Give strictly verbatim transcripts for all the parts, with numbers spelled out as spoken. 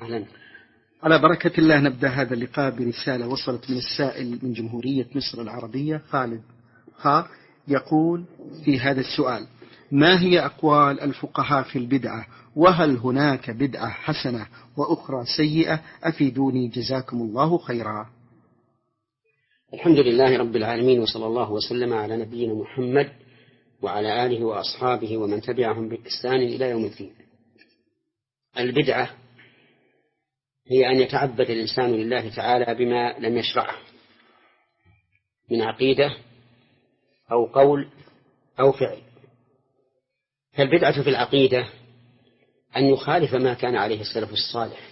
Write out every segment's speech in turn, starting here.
أهلا. على بركة الله نبدأ هذا اللقاء برسالة وصلت من السائل من جمهورية مصر العربية خالد خا، يقول في هذا السؤال: ما هي أقوال الفقهاء في البدعة؟ وهل هناك بدعة حسنة وأخرى سيئة؟ أفيدوني جزاكم الله خيرا. الحمد لله رب العالمين، وصلى الله وسلم على نبينا محمد وعلى آله وأصحابه ومن تبعهم بإحسان إلى يوم الدين. البدعة هي أن يتعبد الإنسان لله تعالى بما لم يشرعه من عقيدة أو قول أو فعل. فالبدعة في العقيدة أن يخالف ما كان عليه السلف الصالح،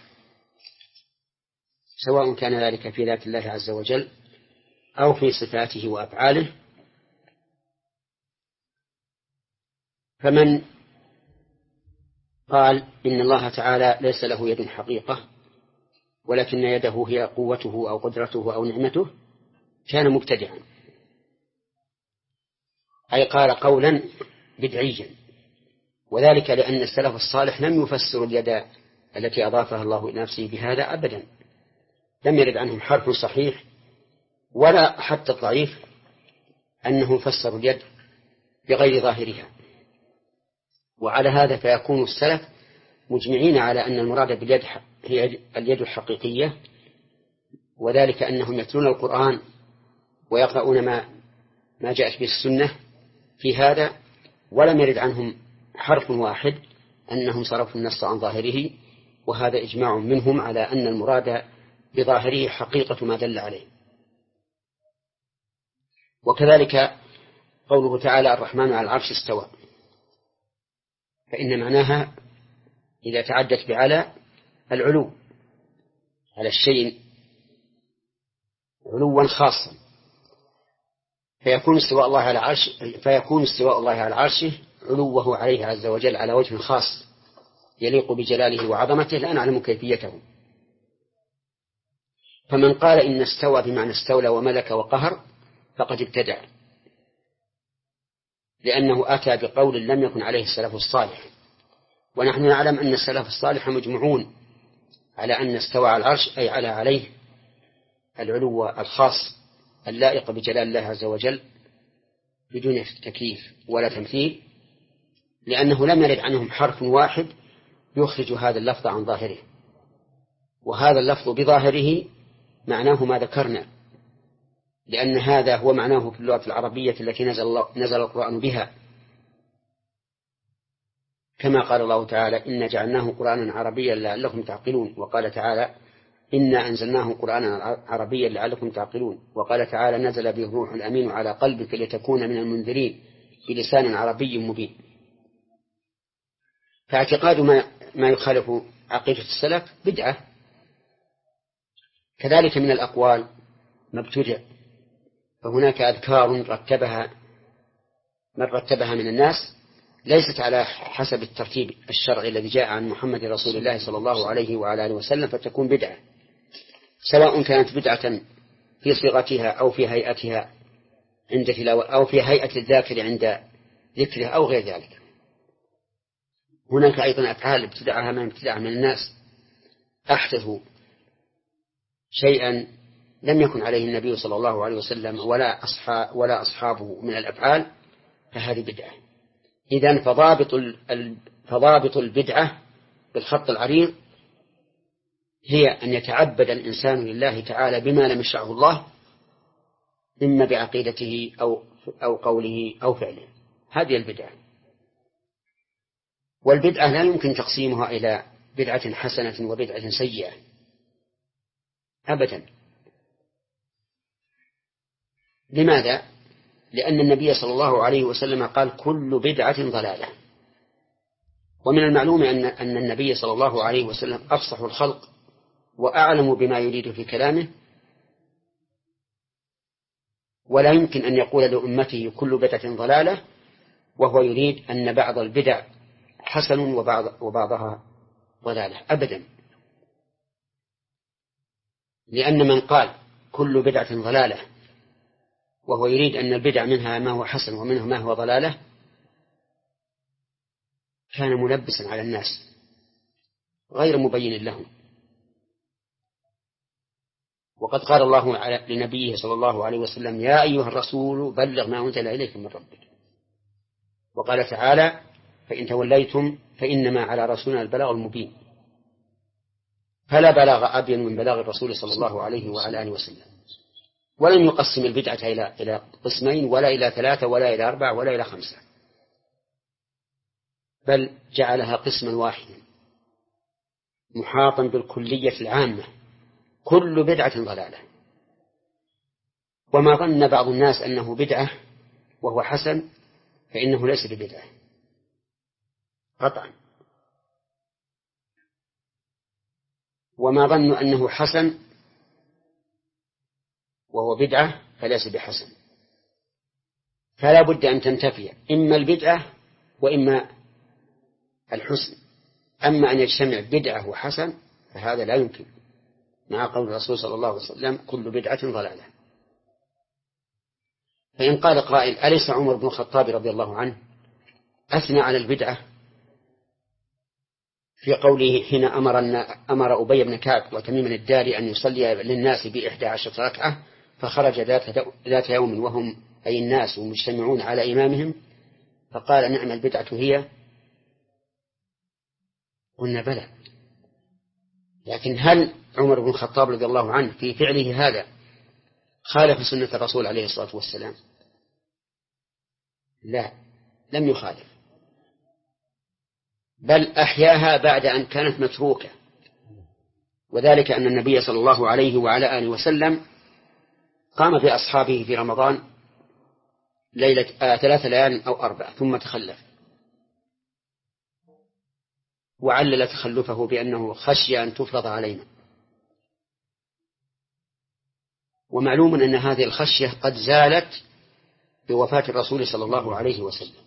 سواء كان ذلك في ذات الله عز وجل أو في صفاته وأفعاله. فمن قال إن الله تعالى ليس له يد حقيقة ولكن يده هي قوته أو قدرته أو نعمته كان مبتدعا، أي قال قولا بدعيا، وذلك لأن السلف الصالح لم يفسروا اليد التي أضافها الله إلى نفسه بهذا أبدا، لم يرد عنهم حرف صحيح ولا حتى الضعيف أنه فسروا اليد بغير ظاهرها. وعلى هذا فيكون السلف مجمعين على أن المراد باليد هي اليد الحقيقية، وذلك أنهم يتلون القرآن ويقرؤون ما ما جاءت به السنة في هذا، ولم يرد عنهم حرف واحد أنهم صرفوا النص عن ظاهره، وهذا إجماع منهم على أن المراد بظاهره حقيقة ما دل عليه. وكذلك قوله تعالى: الرحمن على العرش استوى، فإن معناها إذا تعدت بعلى العلو على الشيء علوا خاصا، فيكون استواء الله على عرش فيكون استواء الله على عرشه علوه عليه عز وجل على وجه خاص يليق بجلاله وعظمته، لا نعلم كيفيته. فمن قال إن استوى بمعنى استولى وملك وقهر فقد ابتدع، لأنه أتى بقول لم يكن عليه السلف الصالح، ونحن نعلم أن السلف الصالح مجمعون على أن استوى على العرش أي على عليه العلو الخاص اللائق بجلال الله عز وجل بدون تكييف ولا تمثيل، لأنه لم يرد عنهم حرف واحد يخرج هذا اللفظ عن ظاهره، وهذا اللفظ بظاهره معناه ما ذكرنا، لأن هذا هو معناه في اللغة العربية التي نزل, الله نزل القرآن بها، كما قال الله تعالى: إنا جعلناه قرآنا عربيا لعلكم تعقلون، وقال تعالى: إنا أنزلناه قرآنا عربيا لعلكم تعقلون، وقال تعالى: نزل به الروح الأمين على قلبك لتكون من المنذرين بلسان عربي مبين. فاعتقاد ما, ما يخالف عقيدة السلف بدعة. كذلك من الأقوال ما ابتدع، فهناك أذكار رتبها من رتبها من الناس ليست على حسب الترتيب الشرعي الذي جاء عن محمد رسول الله صلى الله عليه وعلى آله وسلم، فتكون بدعة، سواء كانت بدعة في صيغتها أو في هيئتها عند تلاوة أو في هيئة الذاكر عند ذكره أو غير ذلك. هناك أيضا أفعال ابتدعها من ابتدعها من الناس، أحدثوا شيئا لم يكن عليه النبي صلى الله عليه وسلم ولا أصحاب ولا أصحابه من الأفعال، فهذه بدعة. إذن فضابط فضابط البدعة بالخط العريض هي أن يتعبد الإنسان لله تعالى بما لم يشرعه الله، إما بعقيدته أو أو قوله أو فعله، هذه البدعة. والبدعة لا يمكن تقسيمها إلى بدعة حسنة وبدعة سيئة أبدا. لماذا؟ لأن النبي صلى الله عليه وسلم قال: كل بدعة ضلالة. ومن المعلوم أن أن النبي صلى الله عليه وسلم أفصح الخلق وأعلم بما يريد في كلامه، ولا يمكن أن يقول لأمته كل بدعة ضلالة وهو يريد أن بعض البدع حسن وبعض وبعضها ضلالة أبدا. لأن من قال كل بدعة ضلالة وهو يريد أن البدع منها ما هو حسن ومنها ما هو ضلالة كان ملبسا على الناس غير مبين لهم. وقد قال الله لنبيه صلى الله عليه وسلم: يا أيها الرسول بلغ ما أنزل إليك من ربك. وقال تعالى: فإن توليتم فإنما على رسولنا البلاغ المبين. فلا بلاغ أبين من بلاغ الرسول صلى الله عليه وعلى آله وسلم. ولم يقسم البدعة إلى إلى قسمين ولا إلى ثلاثة ولا إلى أربعة ولا إلى خمسة، بل جعلها قسما واحدا محاطا بالكلية العامة: كل بدعة ضلالة. وما ظن بعض الناس أنه بدعة وهو حسن فإنه ليس ببدعة قطعا، وما ظنوا أنه حسن وهو بدعة فليس بحسن. فلا بد أن تنتفي إما البدعة وإما الحسن. أما أن يجتمع بدعة وحسن فهذا لا يمكن، مع قول الرسول صلى الله عليه وسلم: كل بدعة ضلالة. فإن قال قائل: أليس عمر بن الخطاب رضي الله عنه أثنى على البدعة في قوله حين أمر, أمر أبي بن كعب وتميم الداري أن يصلي للناس بإحدى عشرة ركعة، فخرج ذات يوم وهم أي الناس مجتمعون على إمامهم، فقال: نعم البدعة هي؟ قلنا: بلى. لكن هل عمر بن الخطاب رضي الله عنه في فعله هذا خالف سنة الرسول عليه الصلاة والسلام؟ لا، لم يخالف، بل أحياها بعد أن كانت متروكة. وذلك أن النبي صلى الله عليه وعلى آله وسلم قام بأصحابه في رمضان ليلة آه ثلاث ليال أو أربع ثم تخلف، وعلل تخلفه بأنه خشي أن تفرض علينا. ومعلوم أن هذه الخشية قد زالت بوفاة الرسول صلى الله عليه وسلم،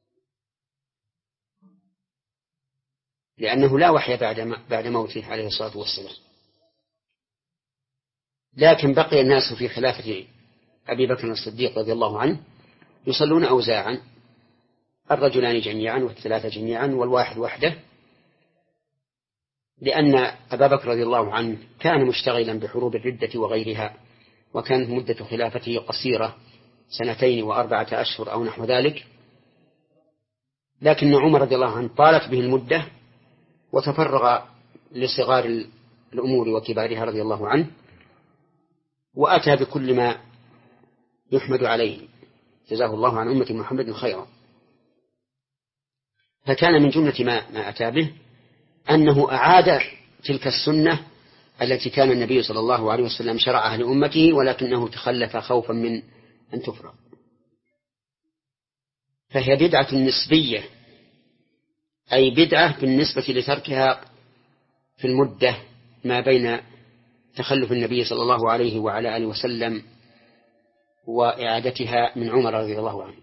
لأنه لا وحي بعد بعد موته عليه الصلاة والسلام. لكن بقي الناس في خلافة أبي بكر الصديق رضي الله عنه يصلون أوزاعا، الرجلان جميعا والثلاثة جميعا والواحد وحده، لأن أبا بكر رضي الله عنه كان مشتغلا بحروب الردة وغيرها، وكانت مدة خلافته قصيرة، سنتين وأربعة أشهر أو نحو ذلك. لكن عمر رضي الله عنه طالت به المدة وتفرغ لصغار الأمور وكبارها رضي الله عنه، وأتى بكل ما يحمد عليه، جزاه الله عن أمة محمد خيرا. فكان من جملة ما, ما أتى به أنه أعاد تلك السنة التي كان النبي صلى الله عليه وسلم شرعها لأمته، ولكنه تخلف خوفا من أن تفرغ. فهي بدعة نسبية، أي بدعة بالنسبة لتركها في المدة ما بين تخلف النبي صلى الله عليه وعلى آله وسلم وإعادتها من عمر رضي الله عنه.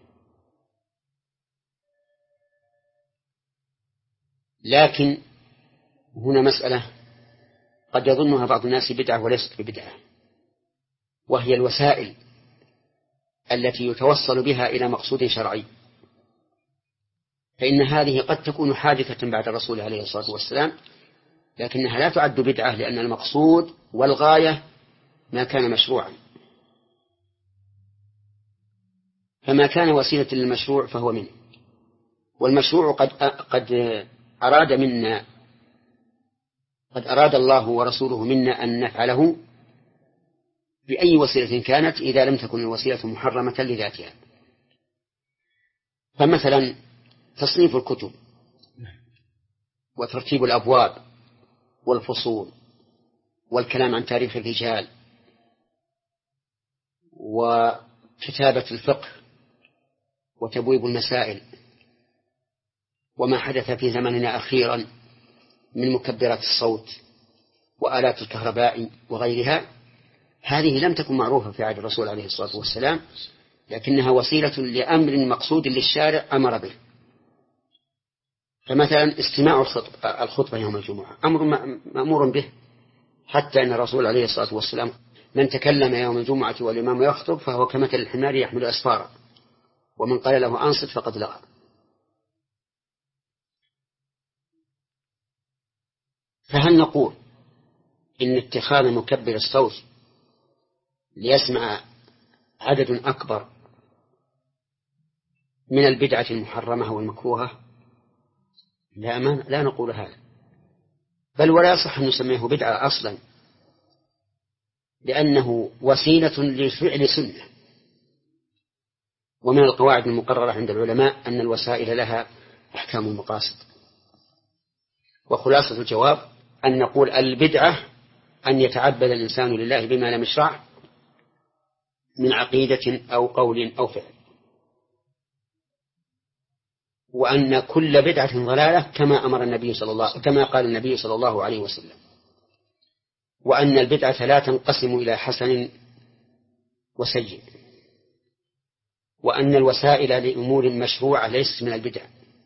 لكن هنا مسألة قد يظنها بعض الناس بدعة وليست ببدعة، وهي الوسائل التي يتوصل بها إلى مقصود شرعي. فإن هذه قد تكون حادثة بعد الرسول عليه الصلاة والسلام، لكنها لا تعد بدعة، لأن المقصود والغاية ما كان مشروعا. فما كان وسيلة للمشروع فهو منه، والمشروع قد قد أراد منا قد أراد الله ورسوله منا أن نفعله بأي وسيلة كانت، إذا لم تكن الوسيلة محرمة لذاتها. فمثلا تصنيف الكتب وترتيب الأبواب والفصول والكلام عن تاريخ الرجال وكتابة الفقه وتبويب المسائل وما حدث في زمننا أخيرا من مكبرات الصوت وآلات الكهرباء وغيرها، هذه لم تكن معروفة في عهد الرسول عليه الصلاة والسلام، لكنها وسيلة لأمر مقصود للشارع أمر به. فمثلا استماع الخطبة يوم الجمعة أمر مأمور به، حتى أن الرسول عليه الصلاة والسلام من تكلم يوم الجمعة والإمام يخطب فهو كمثل الحمار يحمل أسفارا، ومن قال له أنصت فقد لغى. فهل نقول إن اتخاذ مكبر الصوت ليسمع عدد أكبر من البدعة المحرمة والمكروهة، لا, لا نقول هذا، بل ولا يصح أن نسميه بدعة أصلا، لأنه وسيلة لفعل سنة. ومن القواعد المقررة عند العلماء أن الوسائل لها أحكام المقاصد. وخلاصة الجواب أن نقول البدعة أن يتعبد الإنسان لله بما لم يشرع من عقيدة أو قول أو فعل، وأن كل بدعة ضلالة كما أمر النبي صلى الله كما قال النبي صلى الله عليه وسلم، وأن البدعة لا تنقسم إلى حسن وسيء، وأن الوسائل لأمور مشروعة ليست من البدع،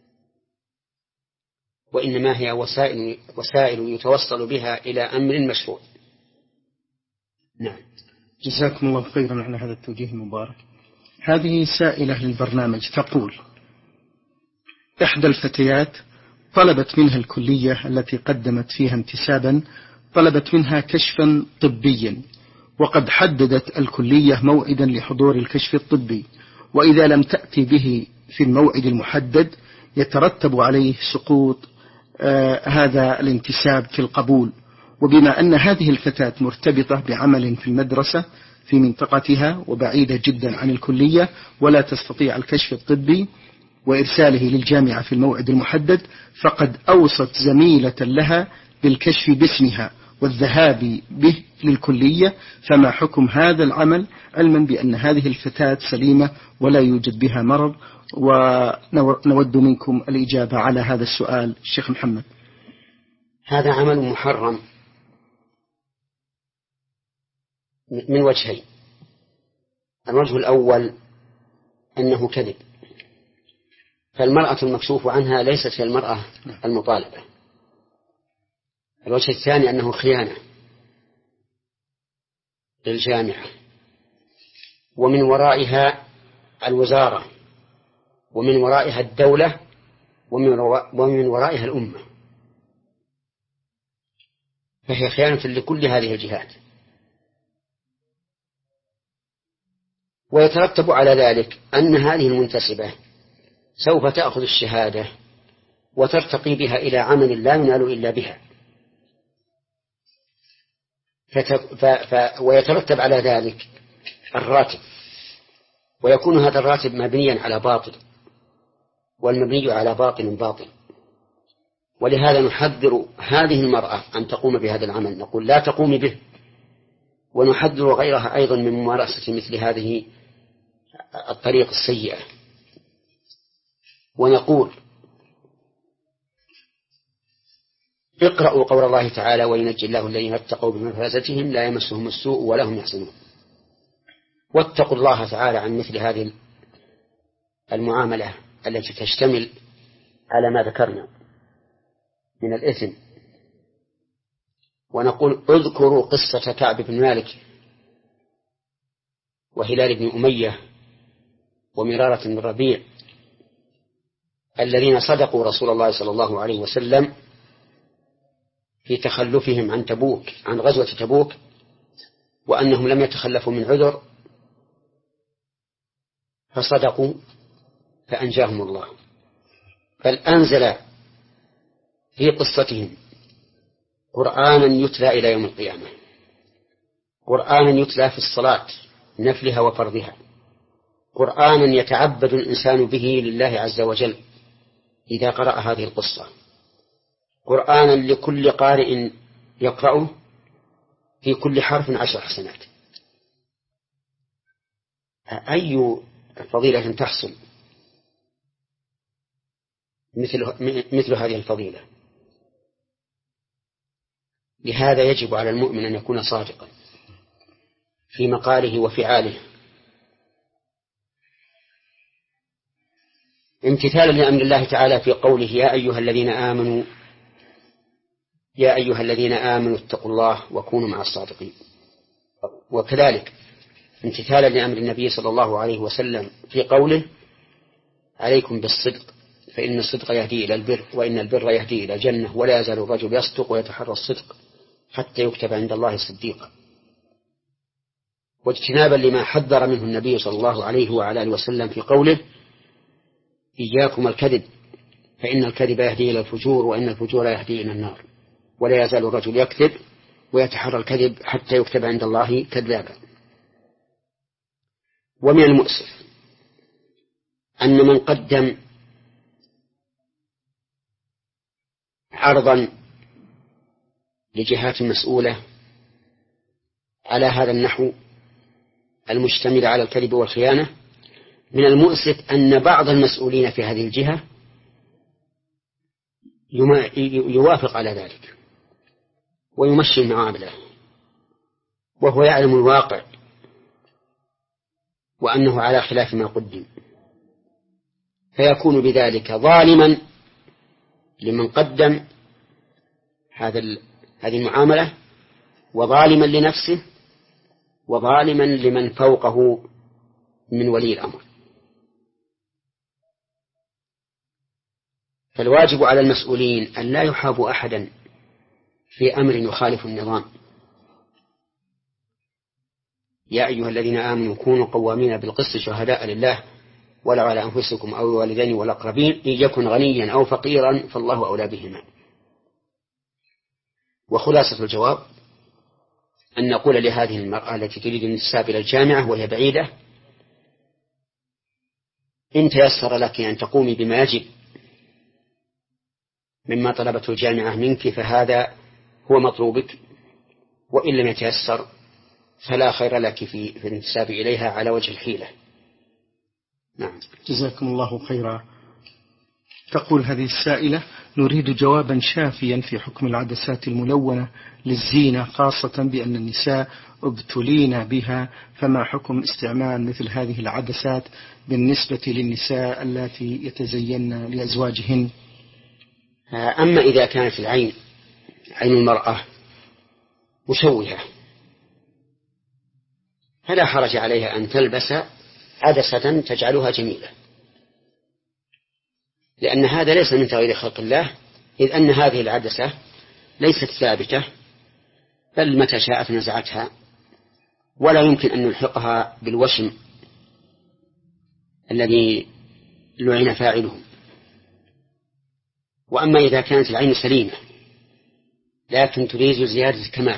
وإنما هي وسائل, وسائل يتوصل بها إلى أمر مشروع. نعم. جزاكم الله خيرا على هذا التوجيه المبارك. هذه سائلة للبرنامج تقول: إحدى الفتيات طلبت منها الكلية التي قدمت فيها انتسابا، طلبت منها كشفا طبيا، وقد حددت الكلية موعدا لحضور الكشف الطبي، وإذا لم تأتي به في الموعد المحدد يترتب عليه سقوط آه هذا الانتساب في القبول. وبما أن هذه الفتاة مرتبطة بعمل في المدرسة في منطقتها وبعيدة جدا عن الكلية ولا تستطيع الكشف الطبي وإرساله للجامعة في الموعد المحدد، فقد أوصت زميلة لها بالكشف باسمها والذهاب به للكلية، فما حكم هذا العمل علما بأن هذه الفتاة سليمة ولا يوجد بها مرض؟ ونود منكم الإجابة على هذا السؤال الشيخ محمد. هذا عمل محرم من وجهين. الوجه الأول أنه كذب، فالمرأة المكشوف عنها ليست هي المرأة المطالبة. الوجه الثاني أنه خيانة للجامعة، ومن ورائها الوزارة، ومن ورائها الدولة، ومن ورائها الأمة، فهي خيانة لكل هذه الجهات. ويترتب على ذلك أن هذه المنتسبة سوف تأخذ الشهادة وترتقي بها إلى عمل لا ينال إلا بها، ف... ف... ويترتب على ذلك الراتب، ويكون هذا الراتب مبنيا على باطل، والمبني على باطل باطل. ولهذا نحذر هذه المرأة أن تقوم بهذا العمل، نقول لا تقوم به، ونحذر غيرها أيضا من ممارسة مثل هذه الطريق السيئة. ونقول: اقرأوا قول الله تعالى: وينجي الله الذين اتقوا بمفازتهم لا يمسهم السوء ولا هم يحزنون. واتقوا الله تعالى عن مثل هذه المعاملة التي تشتمل على ما ذكرنا من الإثم. ونقول: اذكروا قصة كعب بن مالك وهلال بن أمية ومرارة بن الربيع الذين صدقوا رسول الله صلى الله عليه وسلم في تخلفهم عن تبوك عن غزوة تبوك، وأنهم لم يتخلفوا من عذر، فصدقوا فأنجاهم الله. بل أنزل في قصتهم قرآنا يتلى إلى يوم القيامة، قرآنا يتلى في الصلاة نفلها وفرضها، قرآنا يتعبد الإنسان به لله عز وجل إذا قرأ هذه القصة، قرآنا لكل قارئ يقرأه في كل حرف عشر حسنات. أي فضيلة تحصل مثل, مثل هذه الفضيلة؟ لهذا يجب على المؤمن أن يكون صادقا في مقاله وفعاله، امتثالا لأمر الله تعالى في قوله: يا أيها الذين آمنوا يا أيها الذين آمنوا اتقوا الله وكونوا مع الصادقين. وكذلك امتثالا لأمر النبي صلى الله عليه وسلم في قوله: عليكم بالصدق فإن الصدق يهدي إلى البر وإن البر يهدي إلى الجنة ولا يزال الرجل يصدق ويتحرى الصدق حتى يكتب عند الله صديقا. واجتنابا لما حذر منه النبي صلى الله عليه وعلى آله وسلم في قوله إياكم الكذب فإن الكذب يهدي إلى الفجور وإن الفجور يهدي إلى النار ولا يزال الرجل يكذب ويتحرى الكذب حتى يكتب عند الله كذابا. ومن المؤسف أن من قدم عرضا لجهات مسؤولة على هذا النحو المشتمل على الكذب والخيانة، من المؤسف أن بعض المسؤولين في هذه الجهة يوافق على ذلك ويمشي المعاملة وهو يعلم الواقع وأنه على خلاف ما قدم، فيكون بذلك ظالما لمن قدم هذا هذه المعاملة وظالما لنفسه وظالما لمن فوقه من ولي الأمر. فالواجب على المسؤولين أن لا يحابوا أحدا في أمر يخالف النظام. يا أيها الذين آمنوا كونوا قوامين بالقسط شهداء لله ولو على أنفسكم أو الوالدين والأقربين إن يكن غنيا أو فقيرا فالله أولى بهما. وخلاصة الجواب أن نقول لهذه المرأة التي تريد الانتساب إلى الجامعة وهي بعيدة إن تيسر لك أن تقومي بما يجب مما طلبته الجامعة منك فهذا هو مطلوبك، وإن لم يتيسر فلا خير لك في, في الانتساب إليها على وجه الحيلة. نعم. جزاكم الله خيرا. تقول هذه السائلة: نريد جوابا شافيا في حكم العدسات الملونة للزينة، خاصة بأن النساء ابتلين بها، فما حكم استعمال مثل هذه العدسات بالنسبة للنساء اللاتي يتزين لأزواجهن؟ أما إذا كانت العين عين المرأة مشوهة فلا حرج عليها أن تلبس عدسة تجعلها جميلة، لأن هذا ليس من تغيير خلق الله، إذ أن هذه العدسة ليست ثابتة بل متى شاءت نزعتها، ولا يمكن أن نلحقها بالوشم الذي لعن فاعله. وأما إذا كانت العين سليمة لكن تريد زيادة الكمال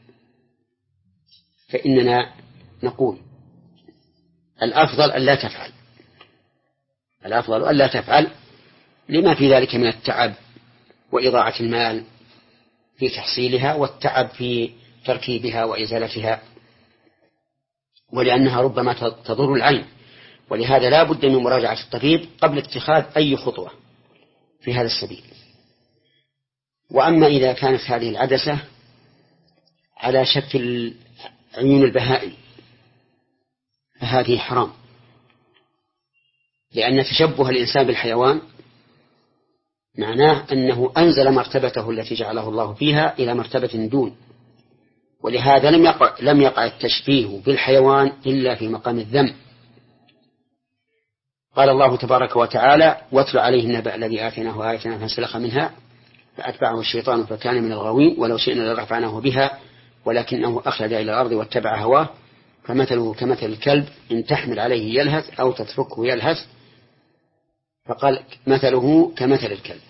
فإننا نقول الأفضل أن لا تفعل، الأفضل أن لا تفعل لما في ذلك من التعب وإضاعة المال في تحصيلها والتعب في تركيبها وإزالتها، ولأنها ربما تضر العين، ولهذا لا بد من مراجعة الطبيب قبل اتخاذ أي خطوة في هذا السبيل. وأما إذا كانت هذه العدسة على شكل عيون البهائم فهذه حرام، لأن تشبه الإنسان بالحيوان معناه أنه أنزل مرتبته التي جعله الله فيها إلى مرتبة دون، ولهذا لم يقع, لم يقع التشبيه بالحيوان إلا في مقام الذم. قال الله تبارك وتعالى: واتل عليه النبأ الذي آتيناه آياتنا فانسلخ منها فأتبعه الشيطان فكان من الغاوين ولو شئنا لرفعناه بها ولكنه أخلد إلى الأرض واتبع هواه فمثله كمثل الكلب إن تحمل عليه يلهث أو تتركه يلهث، فقال مثله كمثل الكلب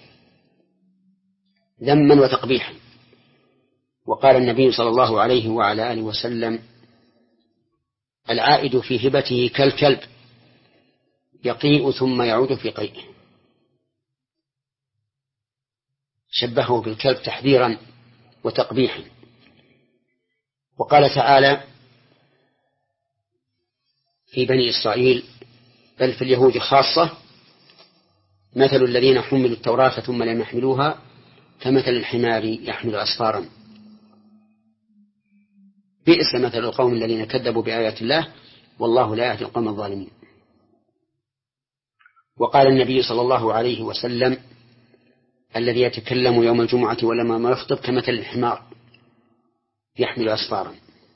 ذما وتقبيحا. وقال النبي صلى الله عليه وعلى آله وسلم: العائد في هبته كالكلب يقيء ثم يعود في قيئه. شبهه بالكلب تحذيرا وتقبيحا. وقال تعالى في بني إسرائيل بل في اليهود خاصة: مثل الذين حملوا التوراة ثم لم يحملوها كمثل الحمار يحمل أسفارا بئس مثل القوم الذين كذبوا بآيات الله والله لا يهدي القوم الظالمين. وقال النبي صلى الله عليه وسلم: الذي يتكلم يوم الجمعة ولما ما يخطب كمثل الحمار يحمل أسفارا.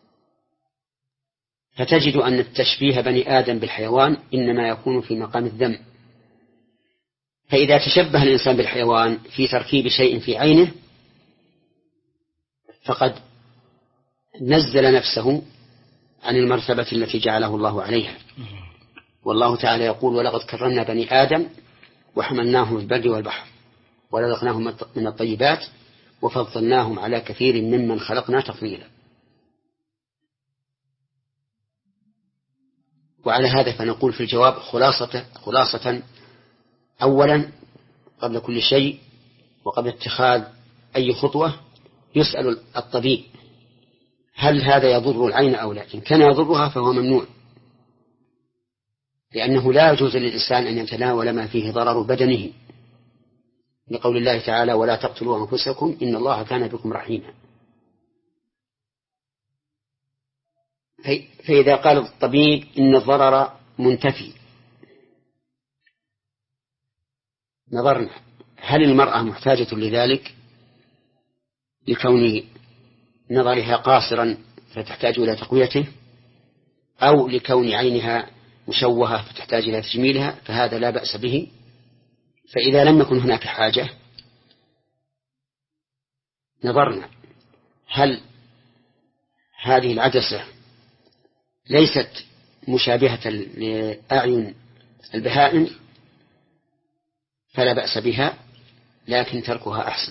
فتجد أن التشبيه بني آدم بالحيوان إنما يكون في مقام الذم. فإذا تشبه الإنسان بالحيوان في تركيب شيء في عينه فقد نزل نفسه عن المرتبة التي جعله الله عليها. والله تعالى يقول: ولقد كرمنا بني آدم وحملناهم في البر والبحر ورزقناهم من الطيبات وفضلناهم على كثير ممن خلقنا تفضيلا. وعلى هذا فنقول في الجواب خلاصة, خلاصة أولا قبل كل شيء وقبل اتخاذ أي خطوة يسأل الطبيب هل هذا يضر العين أو لا. إن كان يضرها فهو ممنوع، لأنه لا يجوز للإنسان أن يتناول ما فيه ضرر بدنه، لقول الله تعالى: ولا تقتلوا أنفسكم إن الله كان بكم رحيما. فإذا قال الطبيب إن الضرر منتفي نظرنا هل المرأة محتاجة لذلك لكون نظرها قاصرا فتحتاج إلى تقويته، أو لكون عينها مشوهة فتحتاج إلى تجميلها، فهذا لا بأس به. فإذا لم يكن هناك حاجة نظرنا هل هذه العدسة ليست مشابهة لأعين البهائم فلا بأس بها، لكن تركها أحسن،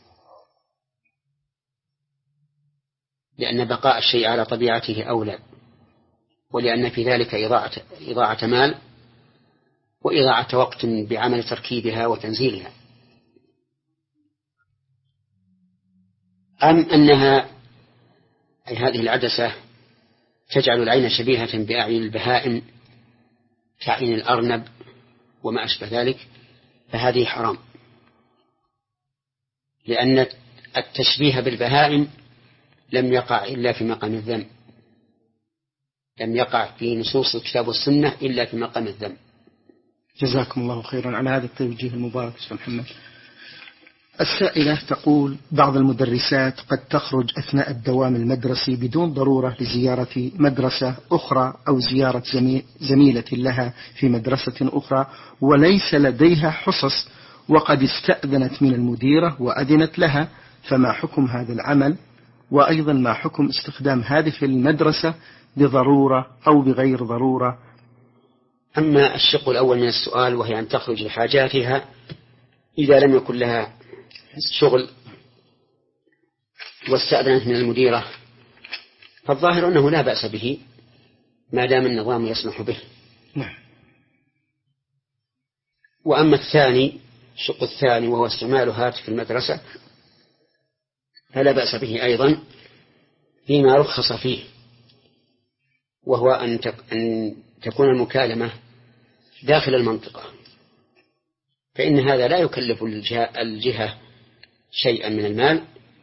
لأن بقاء الشيء على طبيعته أولى، ولأن في ذلك إضاعة, إضاعة مال وإضاعة وقت بعمل تركيبها وتنزيلها. أم أنها أي هذه العدسة تجعل العين شبيهة بأعين البهائم كعين الأرنب وما أشبه ذلك، فهذه حرام، لأن التشبيه بالبهائم لم يقع إلا في مقام الذم، لم يقع في نصوص الكتاب والسنة إلا في مقام الذم. جزاكم الله خيرا على هذا التوجيه المبارك أستاذ محمد. السائلة تقول: بعض المدرسات قد تخرج أثناء الدوام المدرسي بدون ضرورة لزيارة مدرسة أخرى أو زيارة زميلة لها في مدرسة أخرى وليس لديها حصص، وقد استأذنت من المديرة وأذنت لها، فما حكم هذا العمل؟ وأيضا ما حكم استخدام هذه المدرسة بضرورة أو بغير ضرورة؟ أما الشق الأول من السؤال وهي أن تخرج لحاجاتها إذا لم يكن لها شغل واستأذنت من المديرة، فالظاهر أنه لا بأس به ما دام النظام يسمح به. نعم. وأما الثاني الشق الثاني وهو استعمال هاتف المدرسة فلا بأس به أيضا فيما رخص فيه، وهو أن تكون المكالمة داخل المنطقة، فإن هذا لا يكلف الجهة شيئا من المال.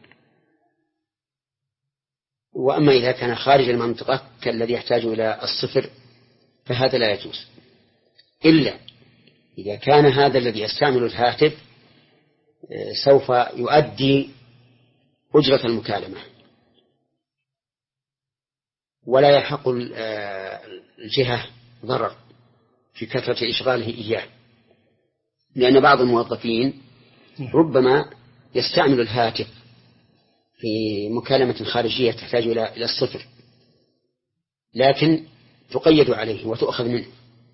وأما إذا كان خارج المنطقة كالذي يحتاج إلى الصفر فهذا لا يجوز، إلا إذا كان هذا الذي يستعمل الهاتف سوف يؤدي أجرة المكالمة ولا يحق الجهة ضرر في كثرة إشغاله إياه، لأن بعض الموظفين ربما يستعمل الهاتف في مكالمة خارجية تحتاج إلى الصفر، لكن تقيد عليه وتؤخذ منه،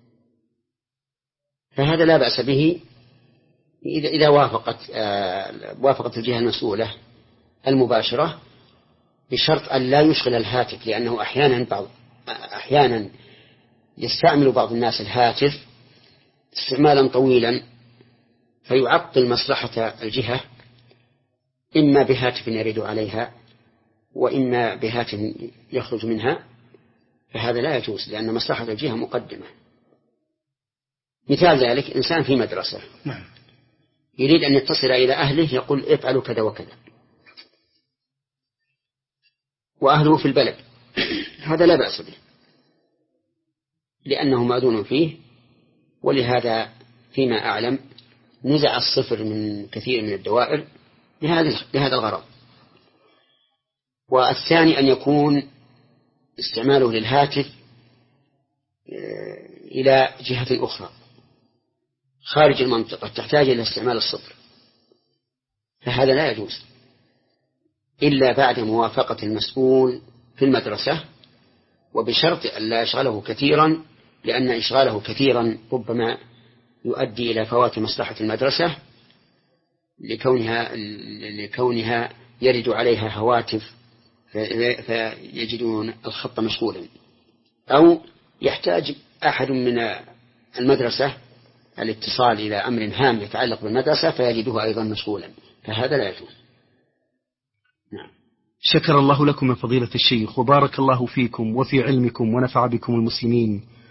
فهذا لا بأس به إذا إذا وافقت وافقت الجهة المسؤولة المباشرة، بشرط أن لا يشغل الهاتف، لأنه أحيانا بعض أحيانا يستعمل بعض الناس الهاتف استعمالا طويلا فيعطل مصلحة الجهة، إما بهاتف يرد عليها وإما بهاتف يخرج منها، فهذا لا يجوز لأن مصلحة الجهة مقدمة. مثال ذلك إنسان في مدرسة يريد أن يتصل إلى أهله يقول افعلوا كذا وكذا، وأهله في البلد، هذا لا بأس به لأنه مأذون فيه، ولهذا فيما أعلم نزع الصفر من كثير من الدوائر لهذا الغرض. والثاني أن يكون استعماله للهاتف إلى جهة أخرى خارج المنطقة تحتاج إلى استعمال الصفر، فهذا لا يجوز إلا بعد موافقة المسؤول في المدرسة وبشرط أن لا يشغله كثيرا، لأن إشغاله كثيرا ربما يؤدي إلى فوات مصلحة المدرسة لكونها, لكونها يرد عليها هواتف فيجدون الخط مشغولا، أو يحتاج أحد من المدرسة الاتصال إلى أمر هام يتعلق بالمدرسة فيجده أيضا مشغولا، فهذا لا يجوز. نعم. شكر الله لكم يا فضيلة الشيخ، وبارك الله فيكم وفي علمكم ونفع بكم المسلمين.